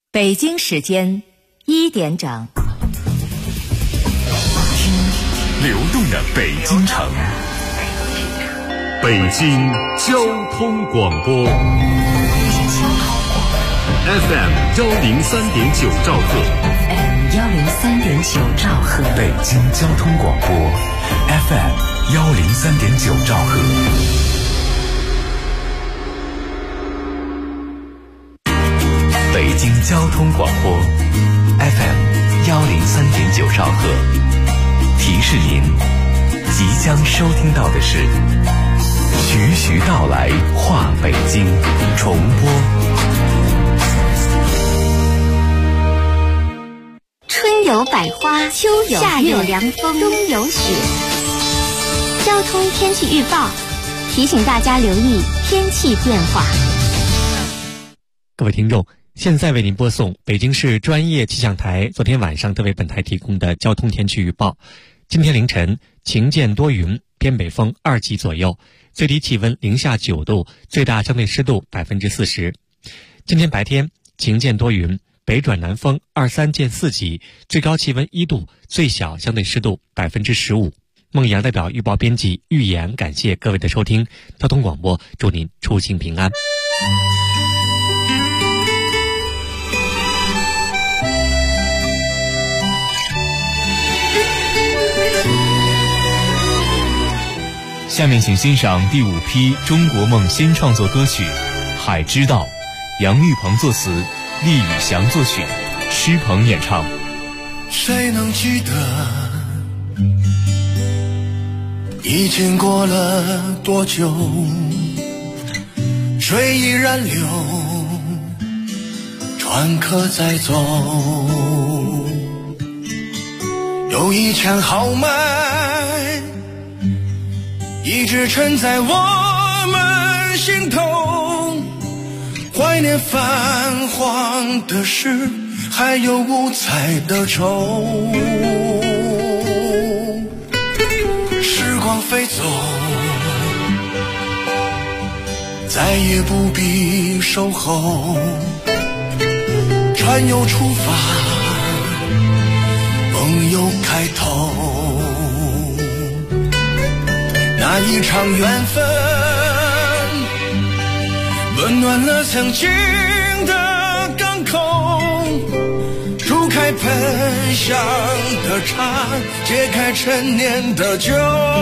北京时间1点整， 听流动的北京城，北京交通广播 FM 103.9兆赫， FM 103.9兆赫， 北京交通广播 FM 103.9兆赫。北京交通广播 FM 103.9兆赫，提示您即将收听到的是徐徐道来话北京重播。 春有百花，秋有夏有凉风，冬有雪。交通天气预报提醒大家留意天气变化。 各位听众，现在为您播送北京市专业气象台昨天晚上特为本台提供的交通天气预报。今天凌晨晴间多云，偏北风2级左右，最低气温零下9度，最大相对湿度40%。今天白天晴间多云，北转南风2、3见4级，最高气温1度，最小相对湿度15%。孟阳代表预报编辑预言，感谢各位的收听。交通广播祝您出行平安。 下面请欣赏第5批中国梦新创作歌曲《海之道》，杨玉鹏作词，厉宇翔作曲，施鹏演唱。 谁能记得已经过了多久，水依然流，船可在走，有一腔豪迈一直沉在我们心头，怀念泛黄的诗，还有五彩的愁。时光飞走，再也不必守候，船又出发，梦又开头。那一场缘分温暖了曾经的港口，煮开喷香的茶，解开陈年的酒。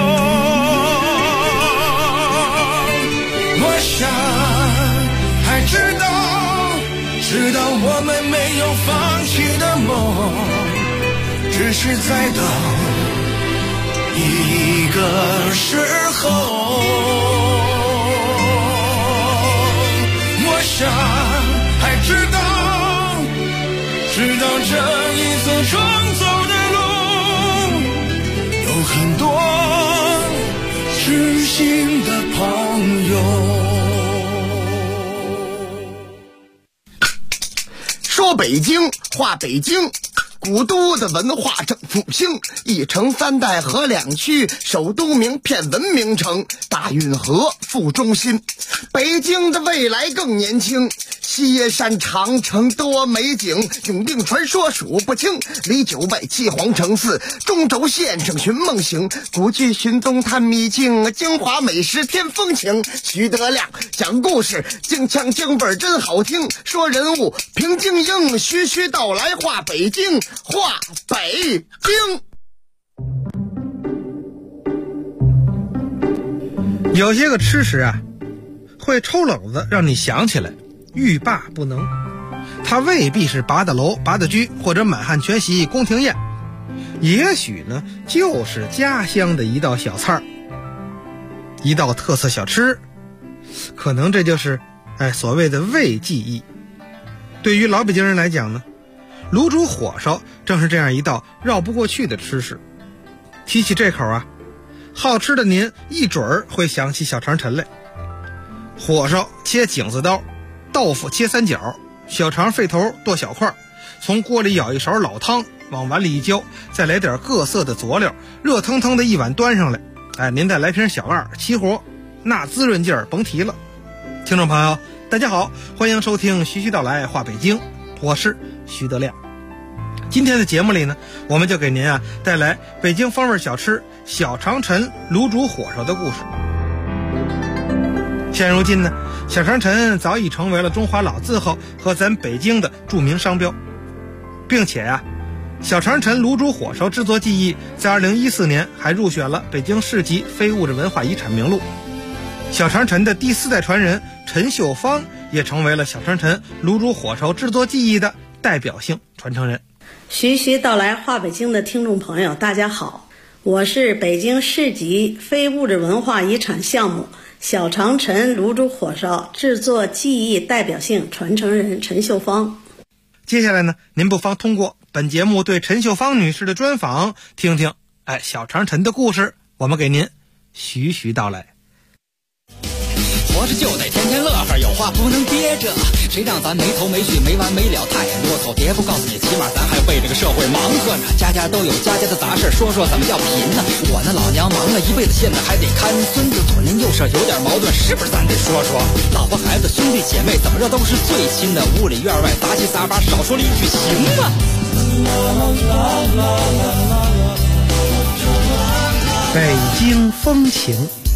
我想还知道我们没有放弃的梦，只是在等一个时候。我想还知道这一次重走的路，有很多知心的朋友。 说北京话北京，古都的文化正复兴，一城3代河2区，首都名片文明城，大运河副中心。北京的未来更年轻，西耶山长城多美景，永定传说数不清，离9外7皇城4，中轴线上寻梦行，古剧寻踪探秘境，京华美食添风情。徐德亮讲故事，京腔京味真好听，说人物评京英，徐徐道来话北京，话北京。 有些个吃食啊，会抽冷子让你想起来欲罢不能。它未必是八大楼、八大居或者满汉全席、宫廷宴，也许呢就是家乡的一道小菜，一道特色小吃，可能这就是所谓的味记忆。对于老北京人来讲呢，卤煮火烧正是这样一道绕不过去的吃食。提起这口啊，好吃的您一准儿会想起小肠陈来。火烧切井字刀，豆腐切3角，小肠肺头剁小块，从锅里舀一勺老汤，往碗里一浇，再来点各色的佐料，热腾腾的一碗端上来，您再来瓶小二，齐活，那滋润劲儿甭提了。听众朋友大家好，欢迎收听徐徐道来话北京， 我是徐德亮。今天的节目里呢，我们就给您带来北京风味小吃小长陈卤煮火烧的故事。现如今呢，小长陈早已成为了中华老字号和咱北京的著名商标，并且小长陈卤煮火烧制作技艺在2014年还入选了北京市级非物质文化遗产名录。小长陈的第4代传人陈秀芳也成为了小长陈卤煮火烧制作技艺的代表性传承人。 徐徐道来话北京的听众朋友大家好，我是北京市级非物质文化遗产项目小长陈卤煮火烧制作技艺代表性传承人陈秀芳。 接下来呢，您不妨通过本节目对陈秀芳女士的专访，听听小长陈的故事，我们给您徐徐道来。 活着就得天天乐呵，有话不能憋着，谁让咱没头没绪没完没了太啰嗦。爹不告诉你，起码咱还为这个社会忙活呢。家家都有家家的杂事，说说怎么叫贫呢？我那老娘忙了一辈子，现在还得看孙子，左邻右舍有点矛盾，是不是咱得说说？老婆孩子兄弟姐妹怎么着都是最亲的，屋里院外杂七杂八，少说了一句行吗？ 北京风情。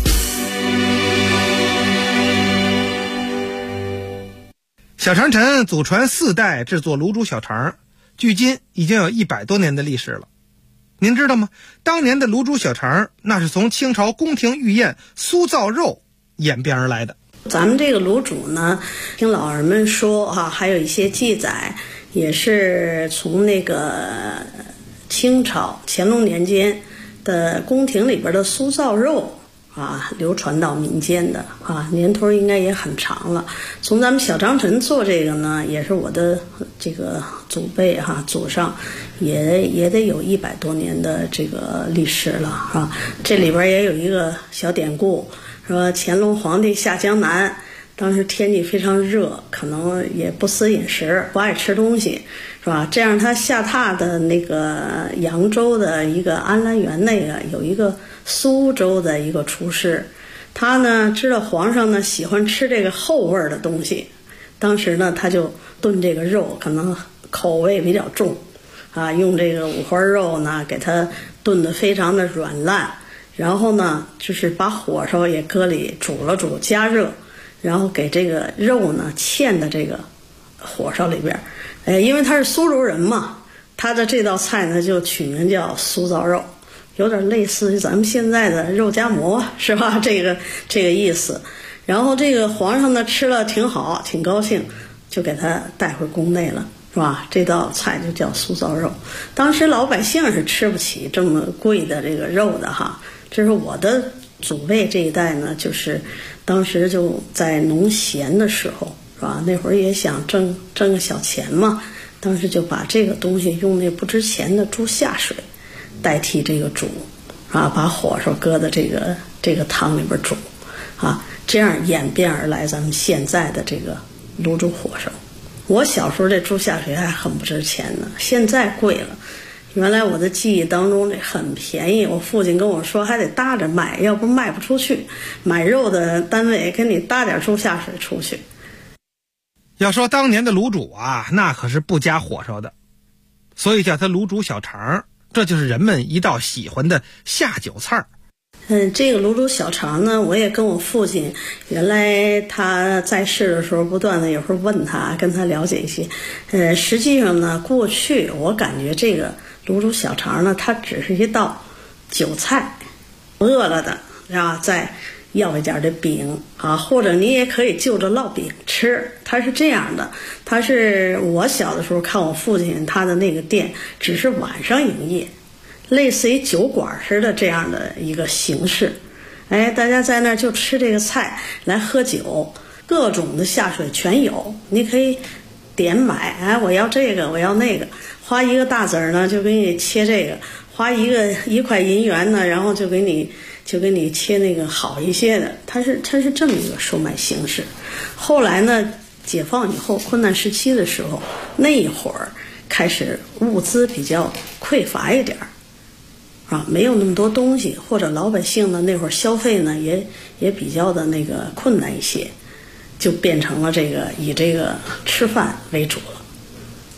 小长陈祖传4代制作卤煮小肠，距今已经有100多年的历史了。您知道吗？当年的卤煮小肠那是从清朝宫廷御宴酥造肉演变而来的。 咱们这个卤煮呢，听老人们说还有一些记载，也是从那个清朝乾隆年间的宫廷里边的酥造肉流传到民间的年头应该也很长了。从咱们小长陈做这个呢，也是我的这个祖辈祖上也得有100多年的这个历史了这里边也有一个小典故，说乾隆皇帝下江南，当时天气非常热，可能也不思饮食，不爱吃东西，是吧？这样他下榻的那个扬州的一个安澜园，那个有一个苏州的一个厨师，他呢知道皇上呢喜欢吃这个厚味的东西，当时呢他就炖这个肉，可能口味比较重用这个五花肉呢给它炖得非常的软烂，然后呢就是把火烧也搁里煮了煮，加热，然后给这个肉呢嵌在这个火烧里边。因为他是苏州人嘛，他的这道菜呢就取名叫酥造肉，有点类似于咱们现在的肉夹馍，是吧？这个意思。然后这个皇上呢吃了挺好，挺高兴，就给他带回宫内了，是吧？这道菜就叫酥造肉。当时老百姓是吃不起这么贵的这个肉的这是我的祖辈这一代呢，就是当时就在农闲的时候，是吧？那会儿也想挣个小钱嘛，当时就把这个东西用那不值钱的猪下水代替这个煮把火烧搁在这个汤里边煮这样演变而来咱们现在的这个卤煮火烧。我小时候这猪下水还很不值钱呢，现在贵了。原来我的记忆当中这很便宜，我父亲跟我说还得搭着卖，要不卖不出去，买肉的单位给你搭点猪下水出去。 要说当年的卤煮那可是不加火烧的，所以叫它卤煮小肠，这就是人们一道喜欢的下酒菜。 这个卤煮小肠呢，我也跟我父亲原来他在世的时候不断的有时候问他，跟他了解一些。实际上呢，过去我感觉这个卤煮小肠呢，它只是一道酒菜，饿了的再要一点的饼或者你也可以就着烙饼吃，它是这样的。它是我小的时候看我父亲他的那个店只是晚上营业，类似于酒馆似的这样的一个形式。大家在那儿就吃这个菜来喝酒，各种的下水全有，你可以点买我要这个我要那个，花1个大子呢就给你切这个，花1块银元呢，然后就给你切那个好一些的，它是这么一个售卖形式。后来呢，解放以后困难时期的时候，那一会儿开始物资比较匮乏一点没有那么多东西，或者老百姓呢那会儿消费呢也比较的那个困难一些，就变成了以这个吃饭为主了。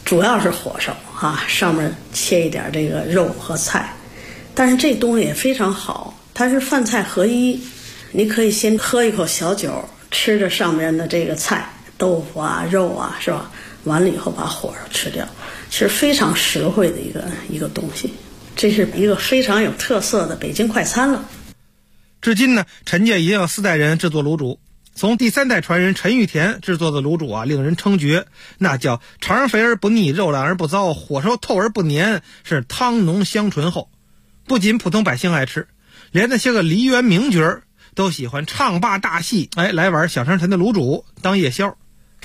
主要是火烧上面切一点这个肉和菜。但是这东西也非常好，它是饭菜合一，你可以先喝一口小酒，吃着上面的这个菜豆腐啊肉啊，是吧？完了以后把火烧吃掉，是非常实惠的一个东西。这是一个非常有特色的北京快餐了。 至今呢，陈家已经有4代人制作卤煮，从第3代传人陈玉田制作的卤煮啊，令人称绝，那叫肠肥而不腻，肉烂而不糟，火烧透而不黏，是汤浓香醇厚。不仅普通百姓爱吃，连那些个梨园名角都喜欢唱罢大戏，来碗小长陈的卤煮当夜宵。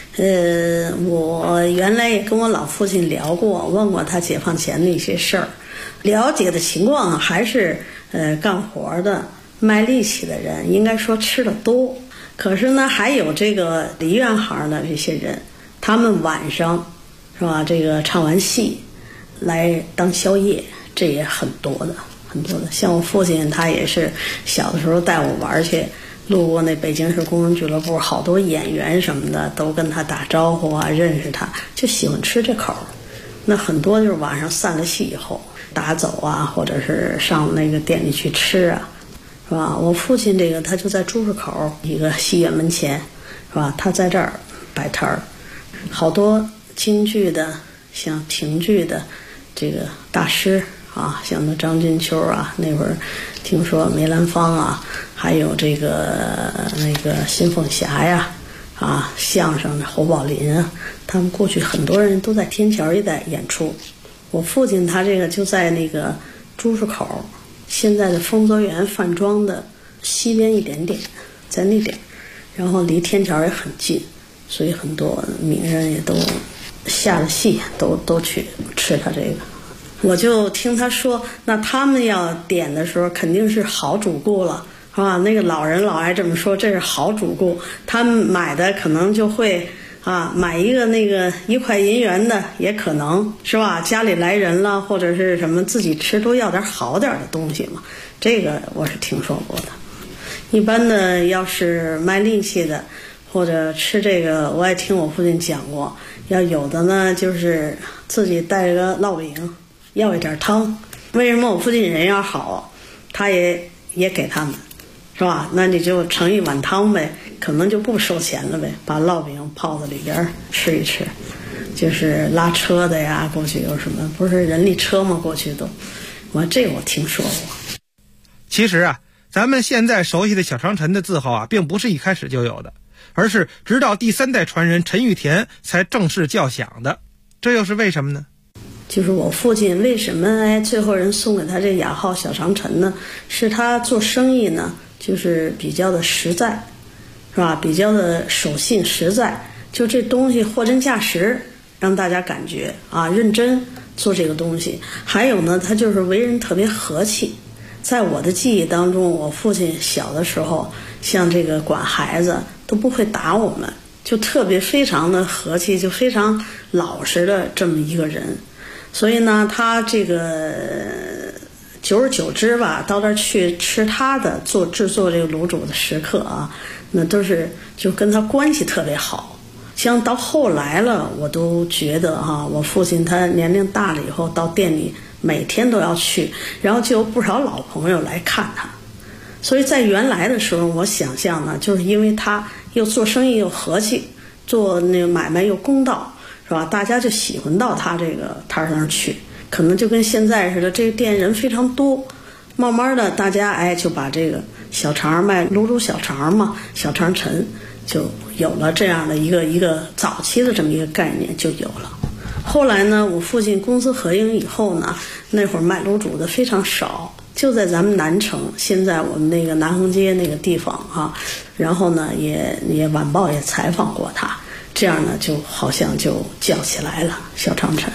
我原来也跟我老父亲聊过，问过他解放前的一些事儿，了解的情况还是干活的卖力气的人应该说吃的多。可是呢，还有这个梨园行的这些人，他们晚上是吧，这个唱完戏来当宵夜，这也很多的。像我父亲他也是小的时候带我玩去，路过那北京市工人俱乐部，好多演员什么的都跟他打招呼啊，认识他，就喜欢吃这口。那很多就是晚上散了戏以后打走啊，或者是上那个店里去吃啊，是吧？我父亲这个他就在朱市口一个戏院门前，是吧？他在这儿摆摊儿，好多京剧的像评剧的这个大师啊，像那张金秋啊，那会儿听说梅兰芳啊，还有这个那个新凤霞呀，相声的侯宝林啊，他们过去很多人都在天桥一带演出。我父亲他这个就在那个朱市口，现在的丰泽园饭庄的西边一点点，在那点，然后离天桥也很近，所以很多名人也都下了戏都去吃他这个。我就听他说，那他们要点的时候肯定是好主顾了，是吧？那个老人老爱这么说，这是好主顾，他们买的可能就会买一个那个1块银元的，也可能是吧？家里来人了，或者是什么自己吃都要点好点的东西嘛。这个我是听说过的。一般的要是卖力气的，或者吃这个，我也听我父亲讲过，要有的呢就是自己带个烙饼，要一点汤。为什么我父亲人要好，他也给他们，是吧？那你就盛一碗汤呗，可能就不收钱了呗，把烙饼泡在里边吃一吃。就是拉车的呀，过去有什么不是人力车吗？过去都，这我听说过。 其实啊，咱们现在熟悉的小长陈的字号啊，并不是一开始就有的，而是直到第3代传人陈玉田才正式叫响的。这又是为什么呢？ 就是我父亲为什么最后人送给他这雅号小长陈呢？是他做生意呢，就是比较的实在，是吧？比较的守信实在，就这东西货真价实，让大家感觉认真做这个东西。还有呢，他就是为人特别和气。在我的记忆当中，我父亲小的时候，像这个管孩子都不会打我们，就特别非常的和气，就非常老实的这么一个人。所以呢，他这个久而久之吧，到这儿去吃他的制作这个卤煮的食客啊，那都是就跟他关系特别好。像到后来了，我都觉得我父亲他年龄大了以后，到店里每天都要去，然后就有不少老朋友来看他。所以在原来的时候，我想象呢，就是因为他又做生意又和气，做那个买卖又公道，是吧？大家就喜欢到他这个摊上去，可能就跟现在似的，这个店人非常多，慢慢的大家就把这个小肠卖卤煮小肠嘛，小肠陈就有了这样的一个早期的这么一个概念就有了。后来呢，我父亲公私合营以后呢，那会儿卖卤煮的非常少，就在咱们南城，现在我们那个南横街那个地方然后呢也晚报也采访过他，这样呢就好像就叫起来了小长陈。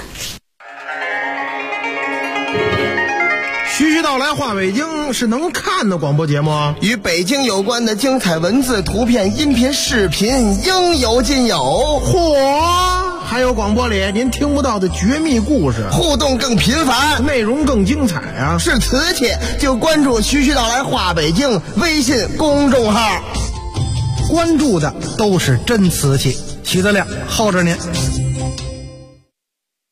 徐徐道来话北京是能看的广播节目， 与北京有关的精彩文字、图片、音频、视频应有尽有。 嚯！还有广播里您听不到的绝密故事， 互动更频繁， 内容更精彩啊！ 是瓷器就关注徐徐道来话北京微信公众号， 关注的都是真瓷器。齐德亮，候着您。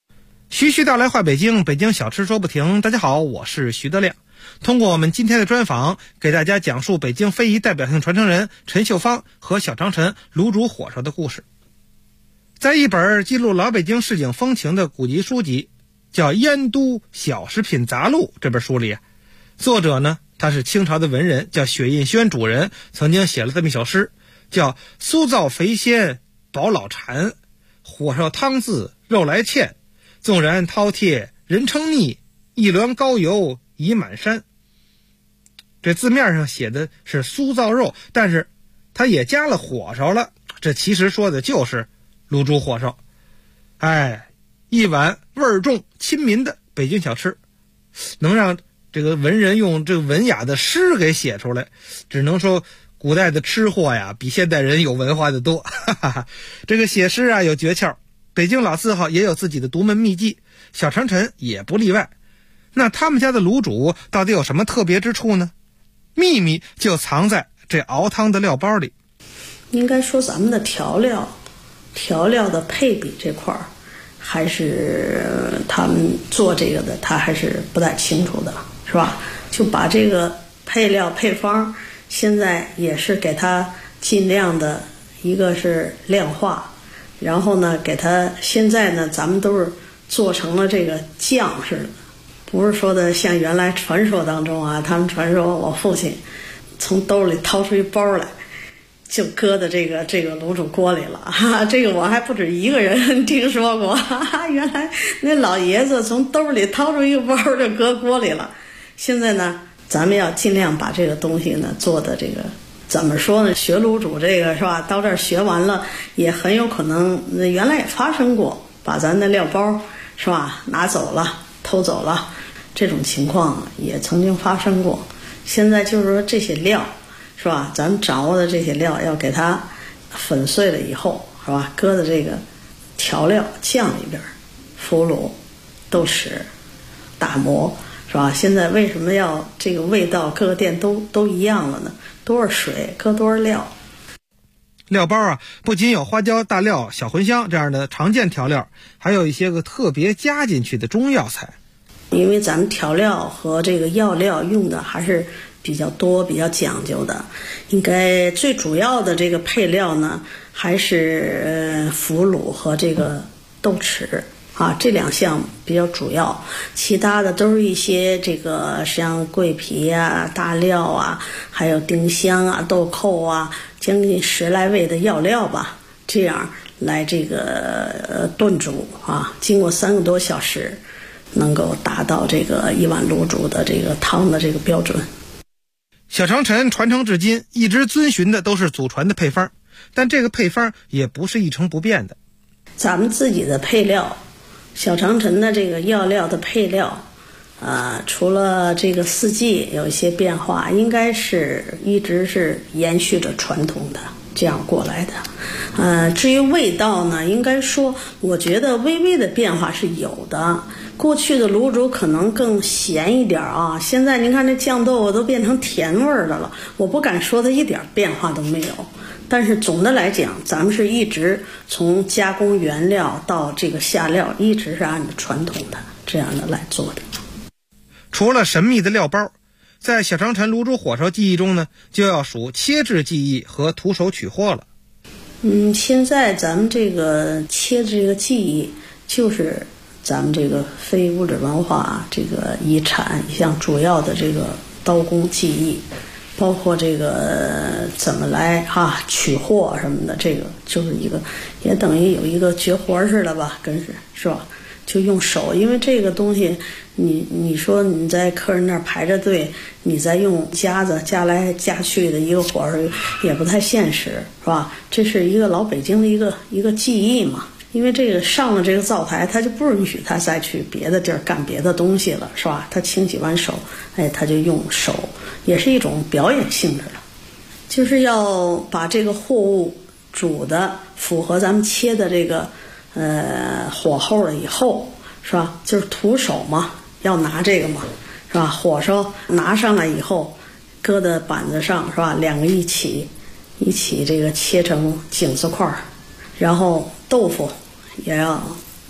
徐徐道来话北京，北京小吃说不停。大家好，我是徐德亮。通过我们今天的专访，给大家讲述北京非遗代表性传承人陈秀芳和小长陈卤煮火烧的故事。在一本记录老北京市井风情的古籍书籍叫《燕都小食品杂录》这本书里，作者呢，他是清朝的文人，叫雪印轩主人，曾经写了这么一首诗，叫酥造肥鲜保老馋，火烧汤渍肉来芡，纵然饕餮人称腻，一轮高油已满山。这字面上写的是酥造肉，但是他也加了火烧了，这其实说的就是卤煮火烧。一碗味重亲民的北京小吃，能让这个文人用这个文雅的诗给写出来，只能说古代的吃货呀比现代人有文化的多。这个写诗啊有诀窍，北京老字号也有自己的独门秘技，小长陈也不例外。那他们家的卤煮到底有什么特别之处呢？秘密就藏在这熬汤的料包里。 应该说咱们的调料的配比这块儿，还是他们做这个的他还是不太清楚的，是吧？就把这个配料配方现在也是给它尽量的，一个是量化，然后呢给它现在呢咱们都是做成了这个酱似的，不是说的像原来传说当中啊，他们传说我父亲从兜里掏出一包来就搁在这个卤煮锅里了，这个我还不止一个人听说过，原来那老爷子从兜里掏出一个包就搁锅里了。现在呢咱们要尽量把这个东西呢做的这个怎么说呢，学卤煮这个是吧，到这儿学完了也很有可能原来也发生过把咱的料包是吧拿走了偷走了，这种情况也曾经发生过。现在就是说这些料是吧，咱们掌握的这些料要给它粉碎了以后是吧，搁在这个调料酱里边，腐乳、豆豉、打磨是吧。现在为什么要这个味道各个店都一样了呢？多少水搁多少料。 料包啊，不仅有花椒、大料、小茴香这样的常见调料，还有一些个特别加进去的中药材。 因为咱们调料和这个药料用的还是比较多比较讲究的，应该最主要的这个配料呢还是腐乳和这个豆豉啊，这两项比较主要，其他的都是一些这个像桂皮啊、大料啊，还有丁香啊、豆蔻啊，将近10来味的药料吧，这样来这个炖煮啊，经过3个多小时能够达到这个一碗卤煮的这个汤的这个标准。 小长陈传承至今一直遵循的都是祖传的配方，但这个配方也不是一成不变的。 咱们自己的配料，小长陈的这个药料的配料除了这个四季有一些变化，应该是一直是延续着传统的这样过来的。至于味道呢，应该说我觉得微微的变化是有的。过去的卤煮可能更咸一点啊，现在您看这酱豆腐都变成甜味的了，我不敢说它一点变化都没有。但是总的来讲，咱们是一直从加工原料到这个下料，一直是按照传统的这样的来做的。 除了神秘的料包，在小长陈卤煮火烧技艺中呢，就要数切制技艺和徒手取货了。 现在咱们这个切制这个技艺就是咱们这个非物质文化这个遗产一项主要的这个刀工技艺，包括这个怎么来取货什么的，这个就是一个也等于有一个绝活似的吧，是吧？就用手，因为这个东西你说你在客人那儿排着队，你再用夹子夹来夹去的一个活儿也不太现实，是吧？这是一个老北京的一个技艺嘛。因为这个上了这个灶台，他就不允许他再去别的地儿干别的东西了，是吧？他清洗完手，他就用手，也是一种表演性质的，就是要把这个货物煮的符合咱们切的这个火候了以后，是吧？就是徒手嘛，要拿这个嘛，是吧？火烧拿上来以后，搁在板子上，是吧？2个一起这个切成井字块，然后豆腐也要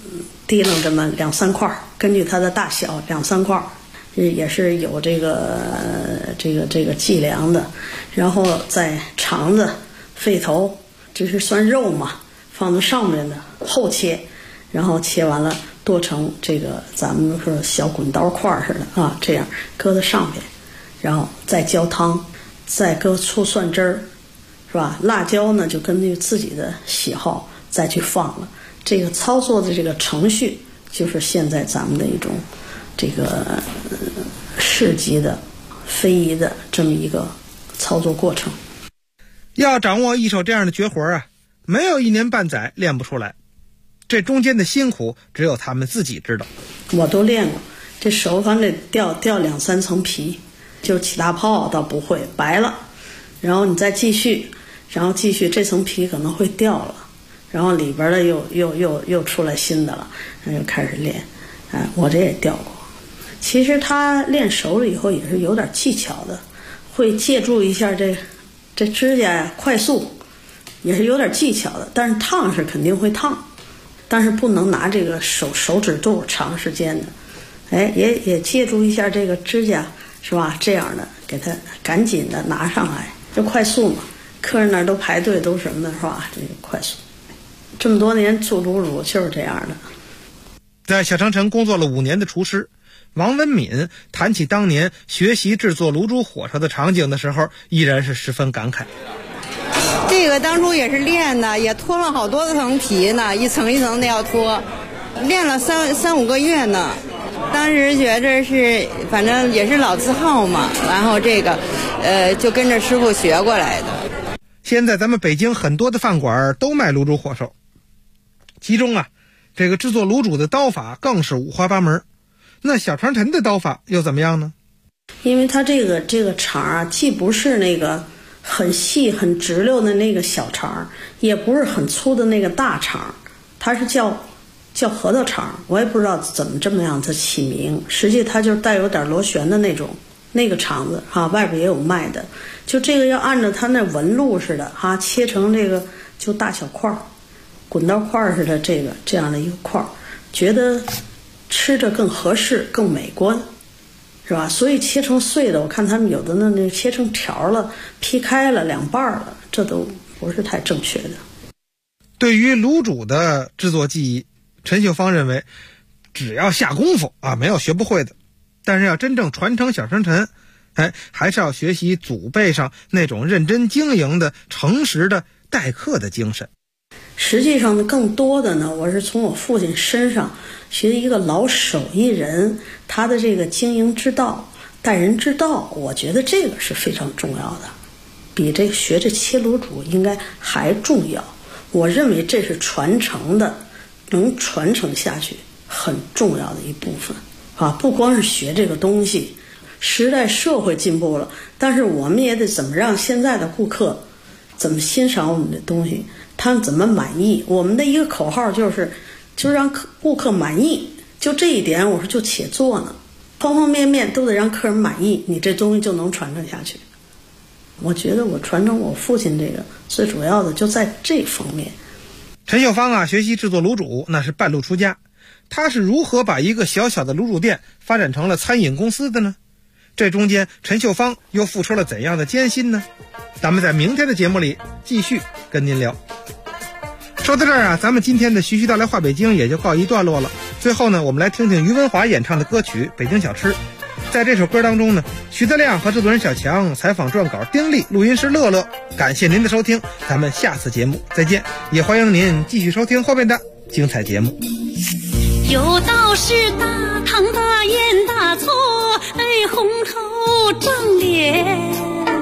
提楞这么2-3块，根据它的大小2-3块，也是有这个计量的。然后在肠子、肺头，这是算肉嘛，放到上面的后切，然后切完了剁成这个咱们说小滚刀块似的啊，这样搁在上面，然后再浇汤，再搁醋蒜汁儿，是吧？辣椒呢就根据自己的喜好再去放了。这个操作的这个程序就是现在咱们的一种这个市级的非遗的这么一个操作过程。 要掌握一手这样的绝活啊，没有1年半载练不出来，这中间的辛苦只有他们自己知道。 我都练过，这手反正得掉2-3层皮，就起大泡倒不会白了，然后你再继续这层皮可能会掉了，然后里边的又出来新的了，然后又开始练。我这也掉过。其实他练熟了以后也是有点技巧的，会借助一下这指甲呀，快速也是有点技巧的。但是烫是肯定会烫，但是不能拿这个手指肚长时间的。也借助一下这个指甲，是吧？这样的给它赶紧的拿上来，就快速嘛。客人那儿都排队都什么的，是吧？这个快速。这么多年做卤煮就是这样的。 在小长城工作了5年的厨师王文敏谈起当年学习制作卤煮火烧的场景的时候，依然是十分感慨。 这个当初也是练的，也脱了好多层皮呢，一层一层的要脱，练了3-5个月呢。当时觉着是反正也是老字号嘛，然后这个就跟着师傅学过来的。 现在咱们北京很多的饭馆都卖卤煮火烧，其中啊这个制作卤煮的刀法更是五花八门。那小长城的刀法又怎么样呢？ 因为它这个肠啊，既不是那个很细很直溜的那个小肠，也不是很粗的那个大肠，它是叫核桃肠，我也不知道怎么这么样子起名。实际它就带有点螺旋的那个肠子啊，外边也有卖的。就这个要按照它那纹路似的啊，切成这个就大小块，滚刀块似的这样的一个块，觉得吃着更合适更美观，是吧？所以切成碎的，我看他们有的那切成条了，劈开了2半了，这都不是太正确的。 对于卤煮的制作技艺，陈秀芳认为只要下功夫啊，没有学不会的。但是要真正传承小长城，还是要学习祖辈上那种认真经营的诚实的待客的精神。 实际上呢，更多的呢，我是从我父亲身上学一个老手艺人他的这个经营之道、待人之道，我觉得这个是非常重要的，比这个学这切卤煮应该还重要。我认为这是传承的，能传承下去很重要的一部分啊！不光是学这个东西，时代社会进步了，但是我们也得怎么让现在的顾客怎么欣赏我们的东西，他们怎么满意。我们的一个口号就让顾客满意，就这一点我说就且做呢，方方面面都得让客人满意，你这东西就能传承下去。我觉得我传承我父亲这个最主要的就在这方面。 陈秀芳啊，学习制作卤煮那是半路出家，他是如何把一个小小的卤煮店发展成了餐饮公司的呢？这中间陈秀芳又付出了怎样的艰辛呢？咱们在明天的节目里继续跟您聊。说到这儿啊，咱们今天的徐徐道来话北京也就告一段落了。最后呢，我们来听听于文华演唱的歌曲《北京小吃》。在这首歌当中呢，徐德亮和制作人小强，采访撰稿丁力，录音师乐乐。感谢您的收听，咱们下次节目再见，也欢迎您继续收听后面的精彩节目。 有道是大汤大盐大醋，红头正脸。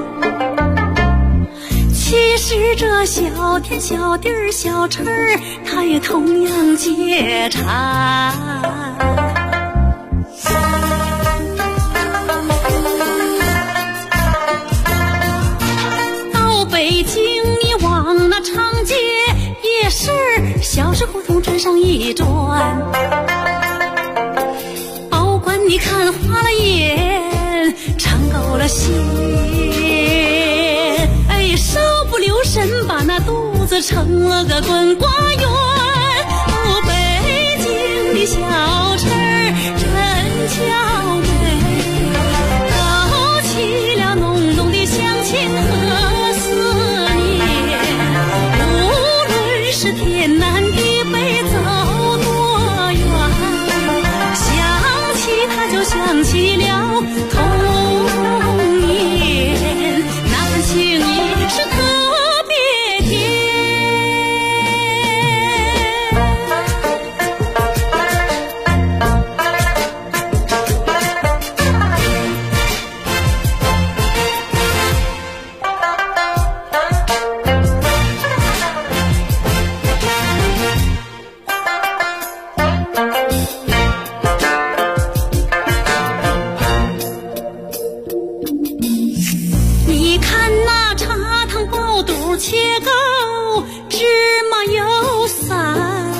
其实这小天小地儿小吃儿，它也同样解馋。到北京你往那长街夜市小吃胡同这上一转，保管你看花了眼，尝够了鲜，稍不留神把那肚子盛了个滚瓜圆。北京是天南地北走多远，想起他就想起了童年，那份情谊是特别甜。你看那茶汤爆肚切糕，芝麻油散，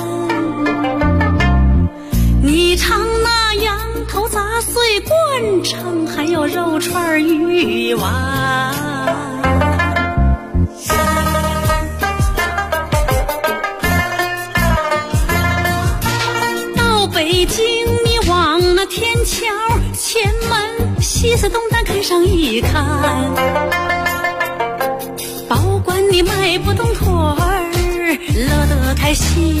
你尝那羊头杂碎灌肠，还有肉串鱼丸。到北京你往那天桥前门西四东单看上一看，保管你迈不动腿儿，乐得开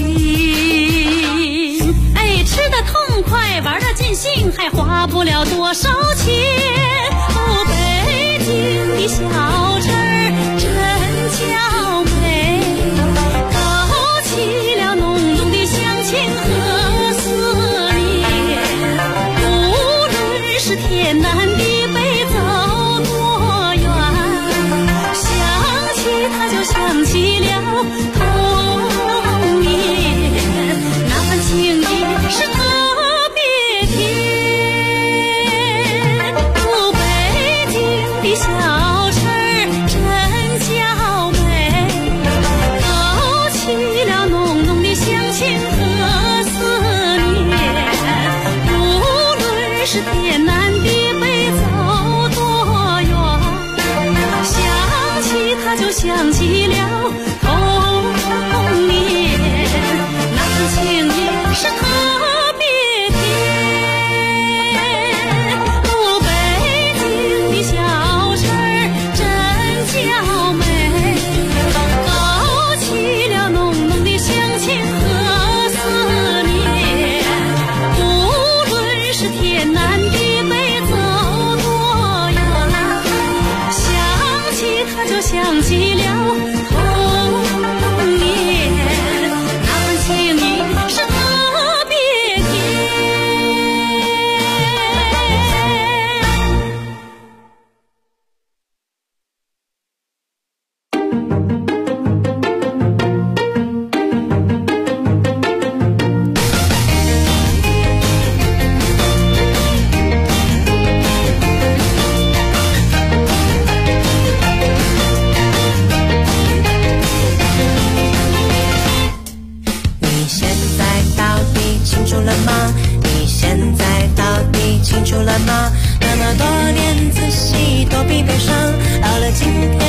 心。哎，吃得痛快，玩得尽兴，还花不了多少钱。哦，北京的小吃儿真娇美，勾起了浓浓的乡情和思念。无论是天南地北走多远，想起他就想起了童年，那份情谊是特别甜。哦，北京的小吃儿真娇美，勾起了浓浓的乡情和思念。无论是天南地北走多远，想起他就想起了童年，那份情谊是特别甜。哦，北京的小吃儿真娇美，勾起了浓浓的乡情和思念。无论是天南地北走多远，想起他就想起了童年，那份情谊是特别甜。 你现在到底清楚了吗？你现在到底清楚了吗？那么多年仔细躲避悲伤，到了今天